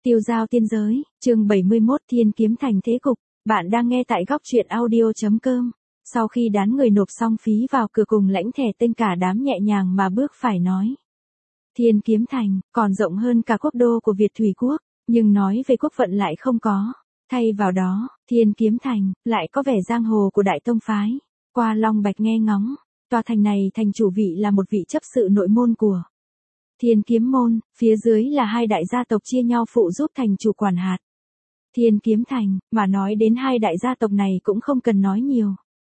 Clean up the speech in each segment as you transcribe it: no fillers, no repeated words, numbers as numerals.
Tiêu giao tiên giới, chương 71 Thiên kiếm thành thế cục, bạn đang nghe tại góc truyện audio.com. Sau khi đám người nộp xong phí vào cửa cùng lãnh thẻ tên cả đám nhẹ nhàng mà bước phải nói. Thiên kiếm thành, còn rộng hơn cả quốc đô của Việt Thủy Quốc, nhưng nói về quốc vận lại không có. Thay vào đó, Thiên kiếm thành, lại có vẻ giang hồ của Đại Tông Phái. Qua Long Bạch nghe ngóng, tòa thành này thành chủ vị là một vị chấp sự nội môn của Thiên kiếm môn, phía dưới là hai đại gia tộc chia nhau phụ giúp thành chủ quản hạt. Thiên kiếm thành, mà nói đến hai đại gia tộc này cũng không cần nói nhiều.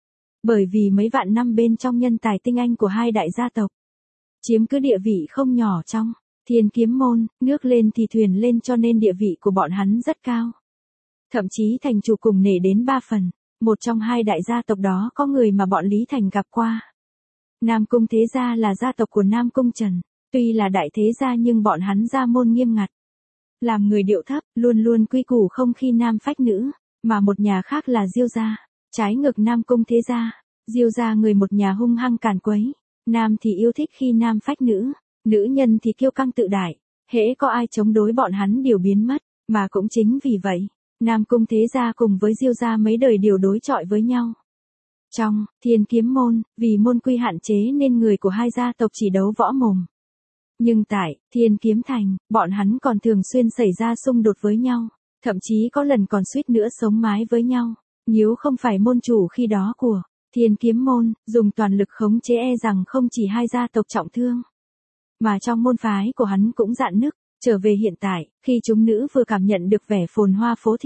Bởi vì mấy vạn năm bên trong nhân tài tinh anh của hai đại gia tộc, chiếm cứ địa vị không nhỏ trong Thiên kiếm môn, nước lên thì thuyền lên cho nên địa vị của bọn hắn rất cao. Thậm chí thành chủ cùng nể đến 3 phần, một trong hai đại gia tộc đó có người mà bọn Lý Thành gặp qua. Nam Cung Thế Gia là gia tộc của Nam Cung Trần. Tuy là đại thế gia nhưng bọn hắn gia môn nghiêm ngặt. Làm người điệu thấp, luôn luôn quy củ không khi nam phách nữ, mà một nhà khác là Diêu gia, trái ngược Nam Cung Thế Gia. Diêu gia người một nhà hung hăng càn quấy, nam thì yêu thích khi nam phách nữ, nữ nhân thì kiêu căng tự đại, hễ có ai chống đối bọn hắn đều biến mất, mà cũng chính vì vậy, Nam Cung Thế Gia cùng với Diêu gia mấy đời đều đối chọi với nhau. Trong Thiên kiếm môn, vì môn quy hạn chế nên người của hai gia tộc chỉ đấu võ mồm. Nhưng tại Thiên kiếm thành, bọn hắn còn thường xuyên xảy ra xung đột với nhau, thậm chí có lần còn suýt nữa sống mái với nhau. Nếu không phải môn chủ khi đó của Thiên kiếm môn, dùng toàn lực khống chế rằng không chỉ hai gia tộc trọng thương, mà trong môn phái của hắn cũng rạn nứt. Trở về hiện tại, khi chúng nữ vừa cảm nhận được vẻ phồn hoa phố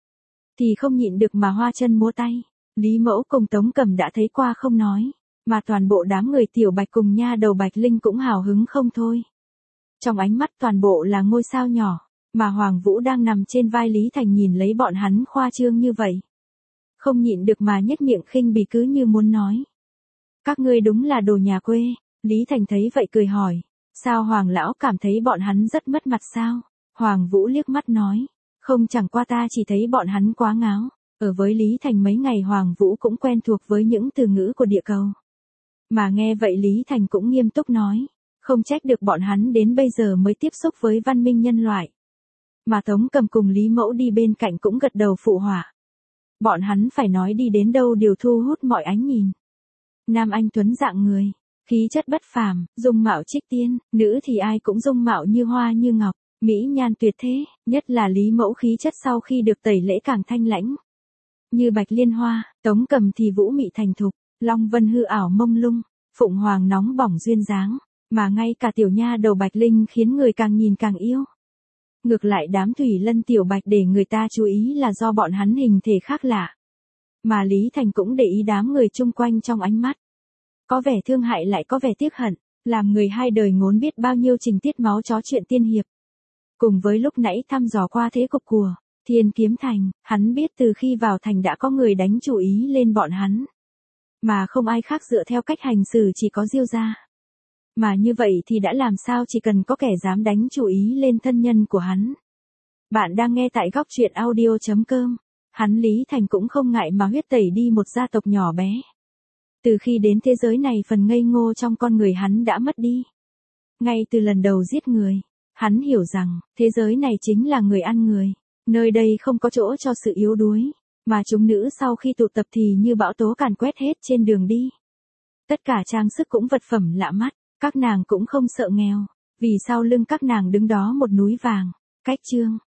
thì không nhịn được mà hoa chân múa tay. Lý Mẫu cùng Tống Cẩm đã thấy qua không nói, mà toàn bộ đám người Tiểu Bạch cùng nha đầu Bạch Linh cũng hào hứng không thôi. Trong ánh mắt toàn bộ là ngôi sao nhỏ, mà Hoàng Vũ đang nằm trên vai Lý Thành nhìn lấy bọn hắn khoa trương như vậy. Không nhịn được mà nhếch miệng khinh bỉ cứ như muốn nói. Các ngươi đúng là đồ nhà quê. Lý Thành thấy vậy cười hỏi, sao Hoàng lão cảm thấy bọn hắn rất mất mặt sao? Hoàng Vũ liếc mắt nói, không, chẳng qua ta chỉ thấy bọn hắn quá ngáo. Ở với Lý Thành mấy ngày Hoàng Vũ cũng quen thuộc với những từ ngữ của địa cầu. Mà nghe vậy Lý Thành cũng nghiêm túc nói, không trách được bọn hắn đến bây giờ mới tiếp xúc với văn minh nhân loại. Mà Tống Cầm cùng Lý Mẫu đi bên cạnh cũng gật đầu phụ họa. Bọn hắn phải nói đi đến đâu đều thu hút mọi ánh nhìn. Nam anh tuấn dạng người, khí chất bất phàm, dung mạo trích tiên, nữ thì ai cũng dung mạo như hoa như ngọc, mỹ nhan tuyệt thế, nhất là Lý Mẫu khí chất sau khi được tẩy lễ càng thanh lãnh. Như bạch liên hoa, Tống Cầm thì vũ mị thành thục, long vân hư ảo mông lung, phụng hoàng nóng bỏng duyên dáng, mà ngay cả tiểu nha đầu Bạch Linh khiến người càng nhìn càng yêu. Ngược lại đám Thủy Lân Tiểu Bạch để người ta chú ý là do bọn hắn hình thể khác lạ. Mà Lý Thành cũng để ý đám người chung quanh trong ánh mắt. Có vẻ thương hại lại có vẻ tiếc hận, làm người hai đời ngốn biết bao nhiêu tình tiết máu chó chuyện tiên hiệp. Cùng với lúc nãy thăm dò qua thế cục của Thiên kiếm thành, hắn biết từ khi vào thành đã có người đánh chủ ý lên bọn hắn. Mà không ai khác dựa theo cách hành xử chỉ có Diêu gia. Mà như vậy thì đã làm sao chỉ cần có kẻ dám đánh chủ ý lên thân nhân của hắn. Bạn đang nghe tại góc truyện audio.com. Hắn Lý Thành cũng không ngại mà huyết tẩy đi một gia tộc nhỏ bé. Từ khi đến thế giới này phần ngây ngô trong con người hắn đã mất đi. Ngay từ lần đầu giết người, hắn hiểu rằng thế giới này chính là người ăn người. Nơi đây không có chỗ cho sự yếu đuối, mà chúng nữ sau khi tụ tập thì như bão tố càn quét hết trên đường đi. Tất cả trang sức cũng vật phẩm lạ mắt, các nàng cũng không sợ nghèo, vì sau lưng các nàng đứng đó một núi vàng. Cách chương